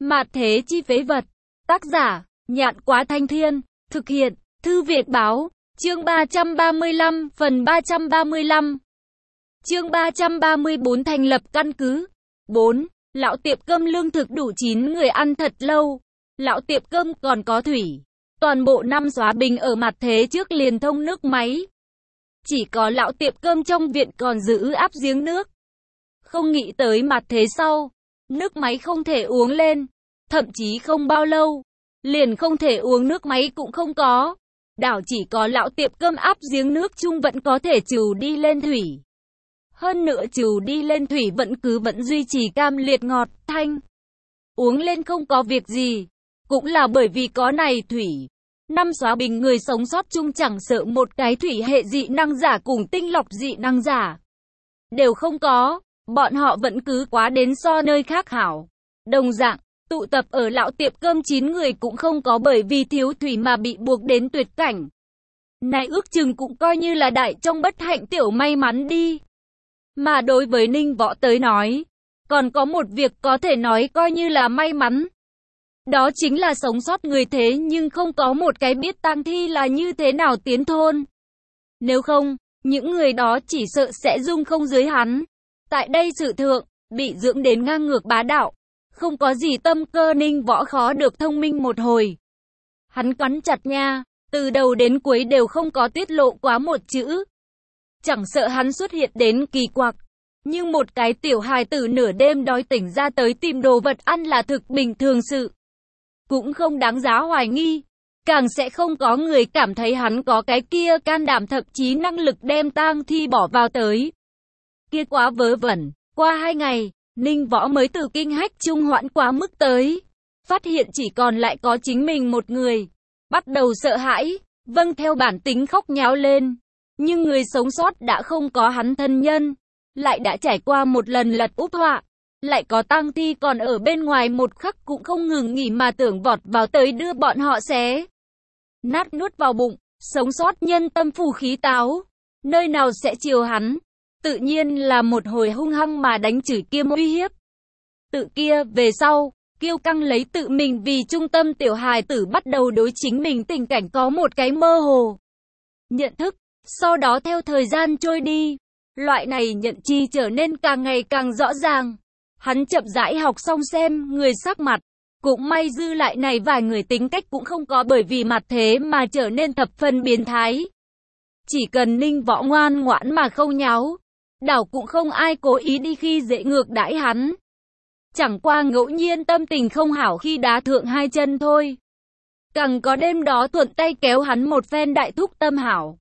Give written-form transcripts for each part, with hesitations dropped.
Mạt thế chi phế vật. Tác giả, Nhạn Quá Thanh Thiên. Thực hiện, Thư Việt Báo. Chương 335, phần 335. Chương 334 thành lập căn cứ. 4. Lão tiệm cơm lương thực đủ 9 người ăn thật lâu. Lão tiệm cơm còn có thủy. Toàn bộ năm xóa bình ở mặt thế trước liền thông nước máy. Chỉ có lão tiệm cơm trong viện còn giữ áp giếng nước. Không nghĩ tới mặt thế sau, nước máy không thể uống lên. Thậm chí không bao lâu, liền không thể uống nước máy cũng không có. Đảo chỉ có lão tiệm cơm áp giếng nước chung vẫn có thể trù đi lên thủy. Hơn nữa trù đi lên thủy vẫn duy trì cam liệt ngọt, thanh. Uống lên không có việc gì. Cũng là bởi vì có này thủy. Năm xóa bình người sống sót chung chẳng sợ một cái thủy hệ dị năng giả cùng tinh lọc dị năng giả. Đều không có, bọn họ vẫn cứ quá đến so nơi khác hảo. Đồng dạng, tụ tập ở lão tiệm cơm 9 người cũng không có bởi vì thiếu thủy mà bị buộc đến tuyệt cảnh. Này ước chừng cũng coi như là đại trong bất hạnh tiểu may mắn đi. Mà đối với Ninh Võ tới nói, còn có một việc có thể nói coi như là may mắn. Đó chính là sống sót người thế nhưng không có một cái biết tang thi là như thế nào tiến thôn. Nếu không, những người đó chỉ sợ sẽ dung không dưới hắn. Tại đây sự thượng, bị dưỡng đến ngang ngược bá đạo. Không có gì tâm cơ Ninh Võ khó được thông minh một hồi. Hắn cắn chặt nha, từ đầu đến cuối đều không có tiết lộ quá một chữ. Chẳng sợ hắn xuất hiện đến kỳ quặc. Nhưng một cái tiểu hài tử nửa đêm đói tỉnh ra tới tìm đồ vật ăn là thực bình thường sự. Cũng không đáng giá hoài nghi. Càng sẽ không có người cảm thấy hắn có cái kia can đảm thậm chí năng lực đem tang thi bỏ vào tới. Kia quá vớ vẩn. Qua 2 ngày, Ninh Võ mới từ kinh hách trung hoãn quá mức tới. Phát hiện chỉ còn lại có chính mình một người. Bắt đầu sợ hãi, vâng theo bản tính khóc nháo lên. Nhưng người sống sót đã không có hắn thân nhân. Lại đã trải qua một lần lật úp họa. Lại có tang thi còn ở bên ngoài một khắc cũng không ngừng nghỉ mà tưởng vọt vào tới đưa bọn họ xé nát nuốt vào bụng. Sống sót nhân tâm phù khí táo. Nơi nào sẽ chiều hắn. Tự nhiên là một hồi hung hăng mà đánh chửi kiêm uy hiếp. Tự kia về sau, kiêu căng lấy tự mình vì trung tâm tiểu hài tử bắt đầu đối chính mình tình cảnh có một cái mơ hồ nhận thức. Sau đó theo thời gian trôi đi, loại này nhận chi trở nên càng ngày càng rõ ràng. Hắn chậm rãi học xong xem người sắc mặt. Cũng may dư lại này vài người tính cách cũng không có bởi vì mặt thế mà trở nên thập phần biến thái. Chỉ cần Ninh Võ ngoan ngoãn mà không nháo, đảo cũng không ai cố ý đi khi dễ ngược đãi hắn. Chẳng qua ngẫu nhiên tâm tình không hảo khi đá thượng 2 chân thôi. Càng có đêm đó thuận tay kéo hắn một phen đại thúc tâm hảo.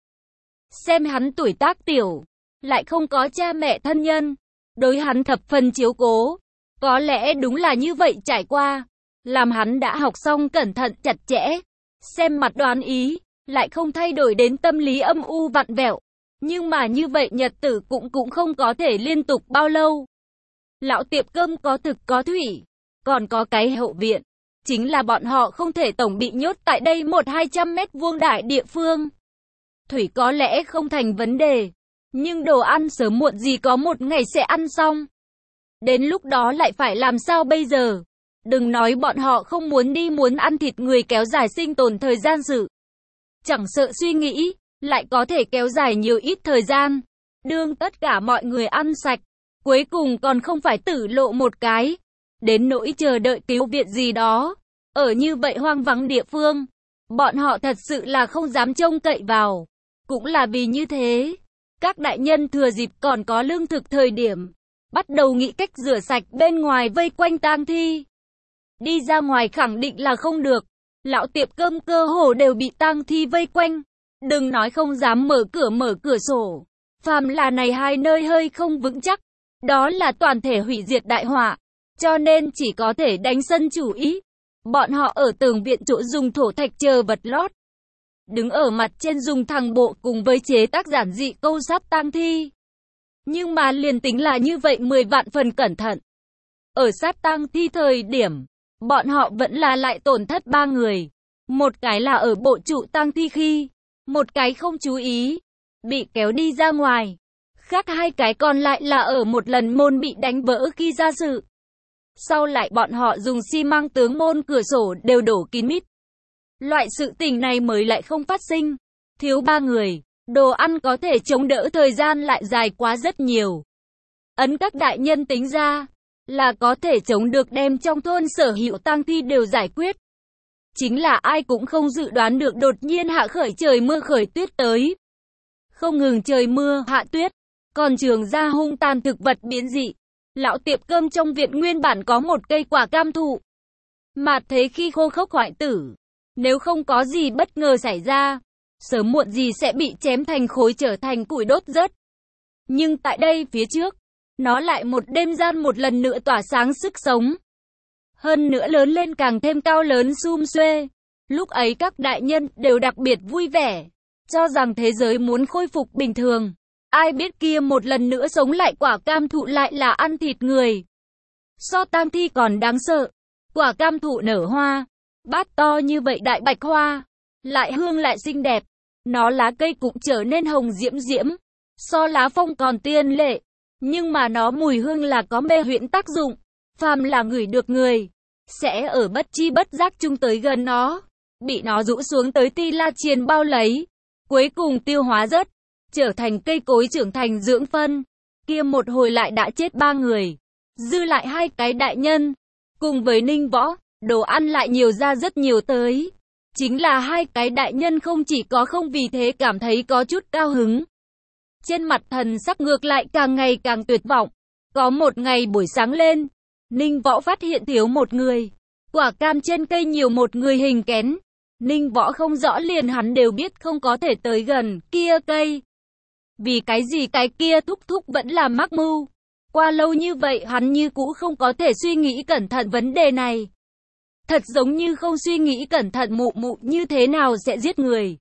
Xem hắn tuổi tác tiểu, lại không có cha mẹ thân nhân, đối hắn thập phần chiếu cố. Có lẽ đúng là như vậy trải qua, làm hắn đã học xong cẩn thận chặt chẽ. Xem mặt đoán ý, lại không thay đổi đến tâm lý âm u vặn vẹo. Nhưng mà như vậy nhật tử cũng không có thể liên tục bao lâu. Lão tiệm cơm có thực có thủy, còn có cái hậu viện. Chính là bọn họ không thể tổng bị nhốt tại đây 100-200 mét vuông đại địa phương. Thủy có lẽ không thành vấn đề, nhưng đồ ăn sớm muộn gì có một ngày sẽ ăn xong. Đến lúc đó lại phải làm sao bây giờ? Đừng nói bọn họ không muốn đi muốn ăn thịt người kéo dài sinh tồn thời gian sự. Chẳng sợ suy nghĩ, lại có thể kéo dài nhiều ít thời gian. Đương tất cả mọi người ăn sạch, cuối cùng còn không phải tử lộ một cái. Đến nỗi chờ đợi cứu viện gì đó. Ở như vậy hoang vắng địa phương, bọn họ thật sự là không dám trông cậy vào. Cũng là vì như thế, các đại nhân thừa dịp còn có lương thực thời điểm, bắt đầu nghĩ cách rửa sạch bên ngoài vây quanh tang thi. Đi ra ngoài khẳng định là không được. Lão tiệm cơm cơ hồ đều bị tang thi vây quanh. Đừng nói không dám mở cửa sổ. Phàm là này hai nơi hơi không vững chắc, đó là toàn thể hủy diệt đại họa. Cho nên chỉ có thể đánh sân chủ ý. Bọn họ ở tường viện chỗ dùng thổ thạch chờ vật lót. Đứng ở mặt trên dùng thằng bộ cùng với chế tác giản dị câu sắp tang thi. Nhưng mà liền tính là như vậy 10 vạn phần cẩn thận. Ở sát tang thi thời điểm, bọn họ vẫn là lại tổn thất 3 người. Một cái là ở bộ trụ tang thi khi, một cái không chú ý, bị kéo đi ra ngoài. Khác 2 cái còn lại là ở một lần môn bị đánh vỡ khi ra sự. Sau lại bọn họ dùng xi măng tường môn cửa sổ đều đổ kín mít. Loại sự tình này mới lại không phát sinh. Thiếu 3 người, đồ ăn có thể chống đỡ thời gian lại dài quá rất nhiều. Ấn các đại nhân tính ra, là có thể chống được đem trong thôn sở hữu tang thi đều giải quyết. Chính là ai cũng không dự đoán được đột nhiên hạ khởi trời mưa khởi tuyết tới. Không ngừng trời mưa, hạ tuyết, còn trường ra hung tàn thực vật biến dị. Lão tiệm cơm trong viện nguyên bản có một cây quả cam thụ. Mà thế khi khô khốc hoại tử, nếu không có gì bất ngờ xảy ra, sớm muộn gì sẽ bị chém thành khối trở thành củi đốt rớt. Nhưng tại đây phía trước, nó lại một đêm gian một lần nữa tỏa sáng sức sống. Hơn nữa lớn lên càng thêm cao lớn sum xuê. Lúc ấy các đại nhân đều đặc biệt vui vẻ, cho rằng thế giới muốn khôi phục bình thường. Ai biết kia một lần nữa sống lại quả cam thụ lại là ăn thịt người. So tang thi còn đáng sợ. Quả cam thụ nở hoa, bát to như vậy đại bạch hoa, lại hương lại xinh đẹp. Nó lá cây cũng trở nên hồng diễm diễm, so lá phong còn tiên lệ. Nhưng mà nó mùi hương là có mê huyễn tác dụng. Phàm là ngửi được người, sẽ ở bất chi bất giác chung tới gần nó, bị nó rũ xuống tới ti la chiền bao lấy, cuối cùng tiêu hóa rớt, trở thành cây cối trưởng thành dưỡng phân. Kia một hồi lại đã chết 3 người, dư lại 2 cái đại nhân, cùng với Ninh Võ, đồ ăn lại nhiều ra rất nhiều tới. Chính là 2 cái đại nhân không chỉ có không vì thế cảm thấy có chút cao hứng. Trên mặt thần sắc ngược lại càng ngày càng tuyệt vọng. Có một ngày buổi sáng lên, Ninh Võ phát hiện thiếu một người. Quả cam trên cây nhiều một người hình kén. Ninh Võ không rõ liền hắn đều biết không có thể tới gần kia cây. Vì cái gì cái kia thúc thúc vẫn là mắc mưu. Qua lâu như vậy hắn như cũ không có thể suy nghĩ cẩn thận vấn đề này. Thật giống như không suy nghĩ cẩn thận mụ mụ như thế nào sẽ giết người.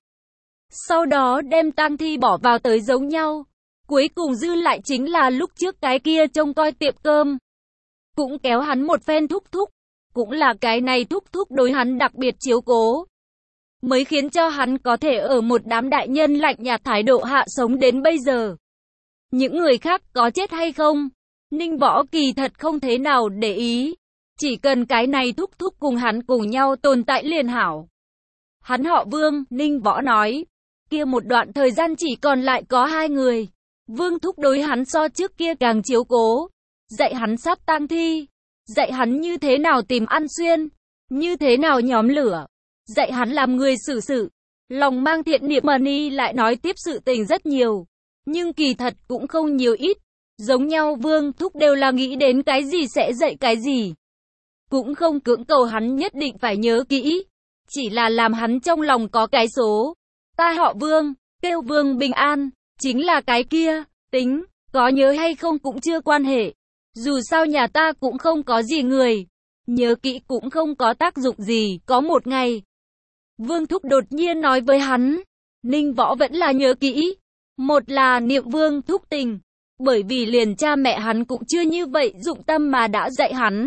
Sau đó đem tang thi bỏ vào tới giống nhau. Cuối cùng dư lại chính là lúc trước cái kia trông coi tiệm cơm. Cũng kéo hắn một phen thúc thúc. Cũng là cái này thúc thúc đối hắn đặc biệt chiếu cố. Mới khiến cho hắn có thể ở một đám đại nhân lạnh nhạt thái độ hạ sống đến bây giờ. Những người khác có chết hay không, Ninh Võ kỳ thật không thế nào để ý. Chỉ cần cái này thúc thúc cùng hắn cùng nhau tồn tại liền hảo. Hắn họ Vương, Ninh Võ nói. Kia một đoạn thời gian chỉ còn lại có 2 người. Vương thúc đối hắn so trước kia càng chiếu cố. Dạy hắn sát tang thi. Dạy hắn như thế nào tìm ăn xuyên. Như thế nào nhóm lửa. Dạy hắn làm người xử sự. Lòng mang thiện niệm Mani lại nói tiếp sự tình rất nhiều. Nhưng kỳ thật cũng không nhiều ít. Giống nhau Vương thúc đều là nghĩ đến cái gì sẽ dạy cái gì. Cũng không cưỡng cầu hắn nhất định phải nhớ kỹ. Chỉ là làm hắn trong lòng có cái số. Ta họ Vương, kêu Vương bình an. Chính là cái kia, tính, có nhớ hay không cũng chưa quan hệ. Dù sao nhà ta cũng không có gì người. Nhớ kỹ cũng không có tác dụng gì. Có một ngày, Vương thúc đột nhiên nói với hắn. Ninh Võ vẫn là nhớ kỹ. Một là niệm Vương thúc tình. Bởi vì liền cha mẹ hắn cũng chưa như vậy dụng tâm mà đã dạy hắn.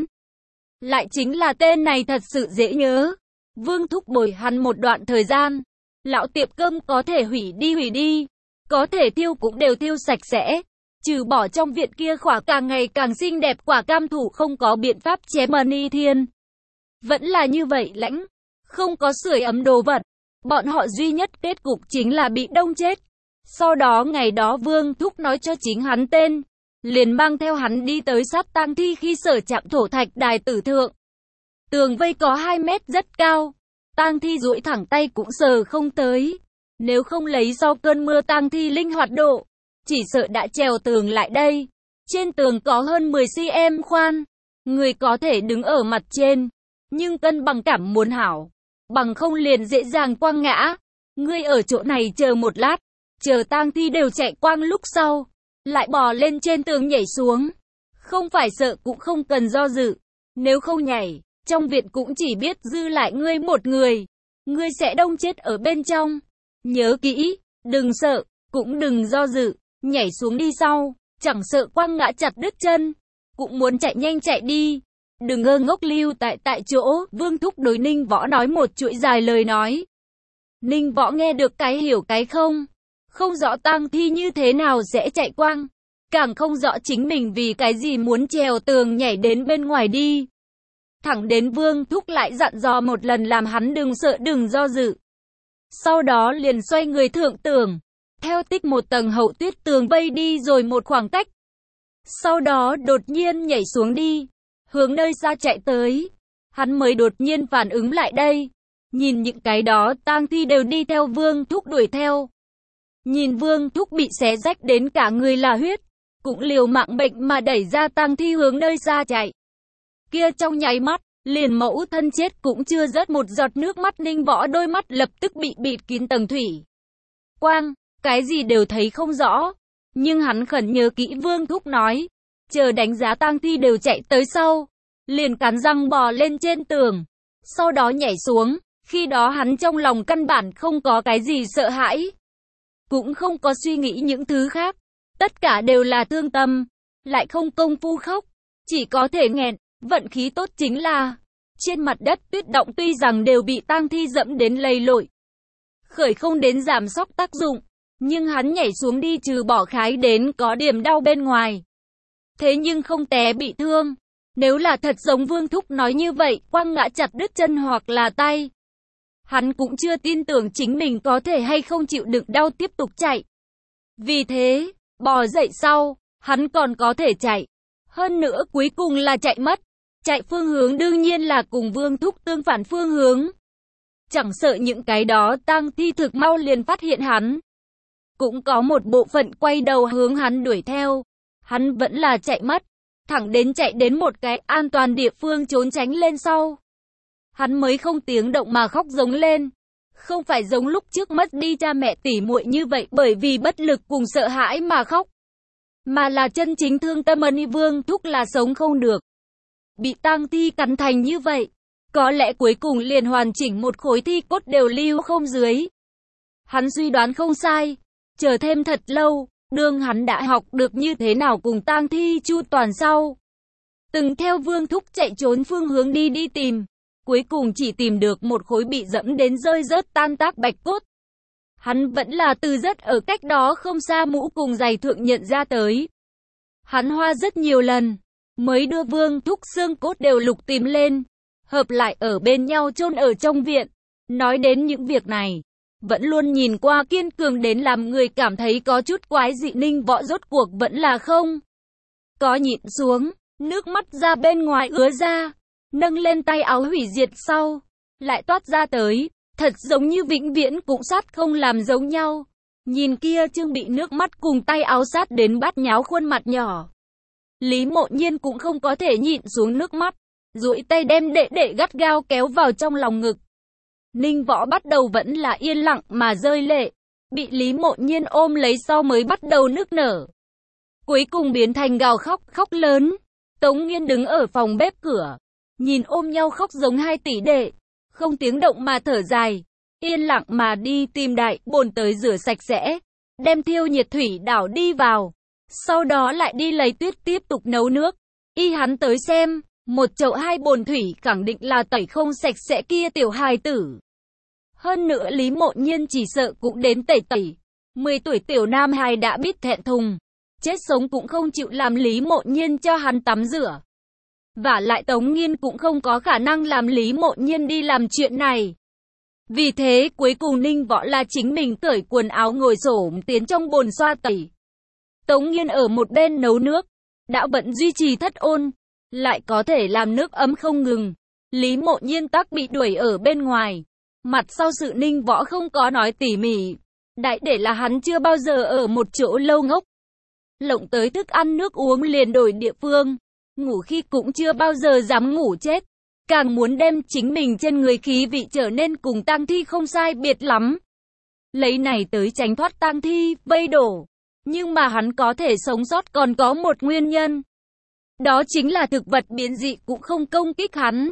Lại chính là tên này thật sự dễ nhớ. Vương thúc bồi hắn một đoạn thời gian. Lão tiệm cơm có thể hủy đi. Có thể tiêu cũng đều tiêu sạch sẽ. Trừ bỏ trong viện kia khỏa càng ngày càng xinh đẹp quả cam thủ không có biện pháp chém Mani Thiên. Vẫn là như vậy lãnh. Không có sưởi ấm đồ vật. Bọn họ duy nhất kết cục chính là bị đông chết. Sau đó ngày đó Vương thúc nói cho chính hắn tên. Liền mang theo hắn đi tới sát tang thi khi sở chạm thổ thạch đài tử thượng. Tường vây có 2 mét rất cao. Tang thi duỗi thẳng tay cũng sờ không tới. Nếu không lấy sau cơn mưa tang thi linh hoạt độ, chỉ sợ đã trèo tường lại đây. Trên tường có hơn 10 cm khoan. Người có thể đứng ở mặt trên. Nhưng cân bằng cảm muốn hảo. Bằng không liền dễ dàng quăng ngã. Ngươi ở chỗ này chờ một lát. Chờ tang thi đều chạy quang lúc sau. Lại bò lên trên tường nhảy xuống. Không phải sợ cũng không cần do dự. Nếu không nhảy, trong viện cũng chỉ biết dư lại ngươi một người. Ngươi sẽ đông chết ở bên trong. Nhớ kỹ, đừng sợ, cũng đừng do dự. Nhảy xuống đi sau, chẳng sợ quăng ngã chặt đứt chân. Cũng muốn chạy nhanh chạy đi. Đừng ngơ ngốc lưu tại chỗ. Vương thúc đối Ninh Võ nói một chuỗi dài lời nói. Ninh Võ nghe được cái hiểu cái không. Không rõ tang thi như thế nào sẽ chạy quang. càng không rõ chính mình vì cái gì muốn trèo tường nhảy đến bên ngoài đi. Thẳng đến Vương Thúc lại dặn dò một lần làm hắn đừng sợ đừng do dự. Sau đó liền xoay người thượng tường, theo tích một tầng hậu tuyết tường vây đi rồi một khoảng cách. Sau đó đột nhiên nhảy xuống đi, hướng nơi xa chạy tới. Hắn mới đột nhiên phản ứng lại đây. Nhìn những cái đó tang thi đều đi theo Vương Thúc đuổi theo. Nhìn Vương Thúc bị xé rách đến cả người là huyết, cũng liều mạng bệnh mà đẩy ra tang thi hướng nơi xa chạy. Kia trong nháy mắt, liền mẫu thân chết cũng chưa rớt một giọt nước mắt, Ninh Võ đôi mắt lập tức bị bịt kín tầng thủy quang, cái gì đều thấy không rõ. Nhưng hắn khẩn nhớ kỹ Vương Thúc nói, chờ đánh giá tang thi đều chạy tới sau, liền cắn răng bò lên trên tường, sau đó nhảy xuống. Khi đó hắn trong lòng căn bản không có cái gì sợ hãi, cũng không có suy nghĩ những thứ khác, tất cả đều là thương tâm, lại không công phu khóc, chỉ có thể nghẹn. Vận khí tốt chính là, trên mặt đất tuyết động tuy rằng đều bị tang thi dẫm đến lầy lội, khởi không đến giảm sóc tác dụng, nhưng hắn nhảy xuống đi trừ bỏ khái đến có điểm đau bên ngoài. Thế nhưng không té bị thương. Nếu là thật giống Vương Thúc nói như vậy, quăng ngã chặt đứt chân hoặc là tay, hắn cũng chưa tin tưởng chính mình có thể hay không chịu đựng đau tiếp tục chạy. Vì thế, bò dậy sau, hắn còn có thể chạy. Hơn nữa cuối cùng là chạy mất. Chạy phương hướng đương nhiên là cùng Vương Thúc tương phản phương hướng. Chẳng sợ những cái đó tang thi thực mau liền phát hiện hắn. Cũng có một bộ phận quay đầu hướng hắn đuổi theo. Hắn vẫn là chạy mất. Thẳng đến chạy đến một cái an toàn địa phương trốn tránh lên sau. Hắn mới không tiếng động mà khóc giống lên. Không phải giống lúc trước mất đi cha mẹ tỉ muội như vậy bởi vì bất lực cùng sợ hãi mà khóc. Mà là chân chính thương tâm ân. Vương Thúc là sống không được. Bị tang thi cắn thành như vậy. Có lẽ cuối cùng liền hoàn chỉnh một khối thi cốt đều lưu không dưới. Hắn suy đoán không sai. Chờ thêm thật lâu, đương hắn đã học được như thế nào cùng tang thi chu toàn sau. Từng theo Vương Thúc chạy trốn phương hướng đi tìm. Cuối cùng chỉ tìm được một khối bị dẫm đến rơi rớt tan tác bạch cốt. Hắn vẫn là từ rất ở cách đó không xa mũ cùng giày thượng nhận ra tới. Hắn hoa rất nhiều lần, mới đưa Vương Thúc xương cốt đều lục tìm lên, hợp lại ở bên nhau chôn ở trong viện. Nói đến những việc này, vẫn luôn nhìn qua kiên cường đến làm người cảm thấy có chút quái dị. Ninh Võ rốt cuộc vẫn là không có nhịn xuống, nước mắt ra bên ngoài ứa ra, nâng lên tay áo hủy diệt sau, lại toát ra tới, thật giống như vĩnh viễn cũng sát không làm giống nhau. Nhìn kia Trương bị nước mắt cùng tay áo sát đến bát nháo khuôn mặt nhỏ. Lý Mộ Nhiên cũng không có thể nhịn xuống nước mắt, duỗi tay đem đệ gắt gao kéo vào trong lòng ngực. Ninh Võ bắt đầu vẫn là yên lặng mà rơi lệ, bị Lý Mộ Nhiên ôm lấy sau mới bắt đầu nức nở. Cuối cùng biến thành gào khóc lớn. Tống Nghiên đứng ở phòng bếp cửa, nhìn ôm nhau khóc giống hai tỷ đệ, không tiếng động mà thở dài, yên lặng mà đi tìm đại bồn tới rửa sạch sẽ, đem thiêu nhiệt thủy đảo đi vào, sau đó lại đi lấy tuyết tiếp tục nấu nước. Y hắn tới xem, một chậu hai bồn thủy khẳng định là tẩy không sạch sẽ kia tiểu hài tử. Hơn nữa Lý Mộ Nhiên chỉ sợ cũng đến tẩy. 10 tuổi tiểu nam hài đã biết thẹn thùng, chết sống cũng không chịu làm Lý Mộ Nhiên cho hắn tắm rửa. Vả lại Tống Nghiên cũng không có khả năng làm Lý Mộ Nhiên đi làm chuyện này. Vì thế cuối cùng Ninh Võ là chính mình cởi quần áo ngồi xổm tiến trong bồn xoa tẩy. Tống Nghiên ở một bên nấu nước, đã vẫn duy trì thất ôn, lại có thể làm nước ấm không ngừng. Lý Mộ Nhiên tắc bị đuổi ở bên ngoài. Mặt sau sự Ninh Võ không có nói tỉ mỉ, đại để là hắn chưa bao giờ ở một chỗ lâu ngốc. Lộng tới thức ăn nước uống liền đổi địa phương, ngủ khi cũng chưa bao giờ dám ngủ chết, càng muốn đem chính mình trên người khí vị trở nên cùng tang thi không sai biệt lắm. Lấy này tới tránh thoát tang thi, vây đổ. Nhưng mà hắn có thể sống sót còn có một nguyên nhân. Đó chính là thực vật biến dị cũng không công kích hắn.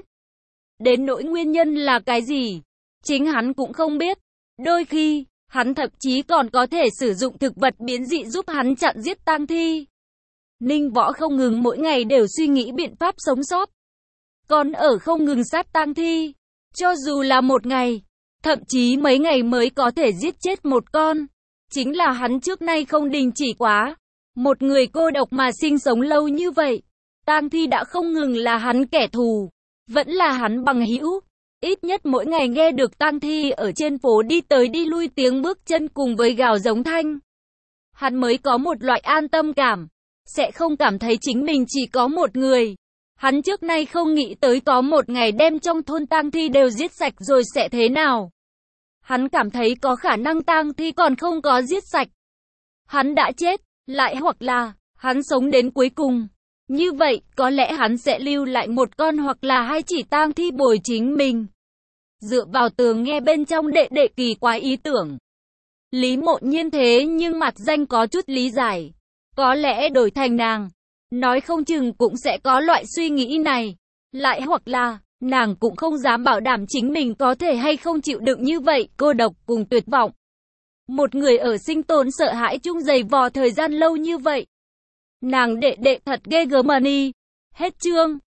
Đến nỗi nguyên nhân là cái gì, chính hắn cũng không biết. Đôi khi, hắn thậm chí còn có thể sử dụng thực vật biến dị giúp hắn chặn giết tang thi. Ninh Võ không ngừng mỗi ngày đều suy nghĩ biện pháp sống sót. Còn ở không ngừng sát tang thi. Cho dù là một ngày, thậm chí mấy ngày mới có thể giết chết một con. Chính là hắn trước nay không đình chỉ quá. Một người cô độc mà sinh sống lâu như vậy. Tang Thi đã không ngừng là hắn kẻ thù, vẫn là hắn bằng hữu. Ít nhất mỗi ngày nghe được Tang Thi ở trên phố đi tới đi lui tiếng bước chân cùng với gào giống thanh, hắn mới có một loại an tâm cảm, sẽ không cảm thấy chính mình chỉ có một người. Hắn trước nay không nghĩ tới có một ngày đem trong thôn Tang Thi đều giết sạch rồi sẽ thế nào. Hắn cảm thấy có khả năng Tang Thi còn không có giết sạch, hắn đã chết, lại hoặc là hắn sống đến cuối cùng. Như vậy, có lẽ hắn sẽ lưu lại một con hoặc là hai chỉ Tang Thi bồi chính mình. Dựa vào tường nghe bên trong đệ đệ kỳ quái ý tưởng. Lý Mộ Nhiên thế nhưng mặt danh có chút lý giải. Có lẽ đổi thành nàng, nói không chừng cũng sẽ có loại suy nghĩ này. Lại hoặc là, nàng cũng không dám bảo đảm chính mình có thể hay không chịu đựng như vậy, cô độc cùng tuyệt vọng. Một người ở sinh tồn sợ hãi chung dày vò thời gian lâu như vậy. Nàng đệ đệ thật ghê gớm mà đi. Hết chương.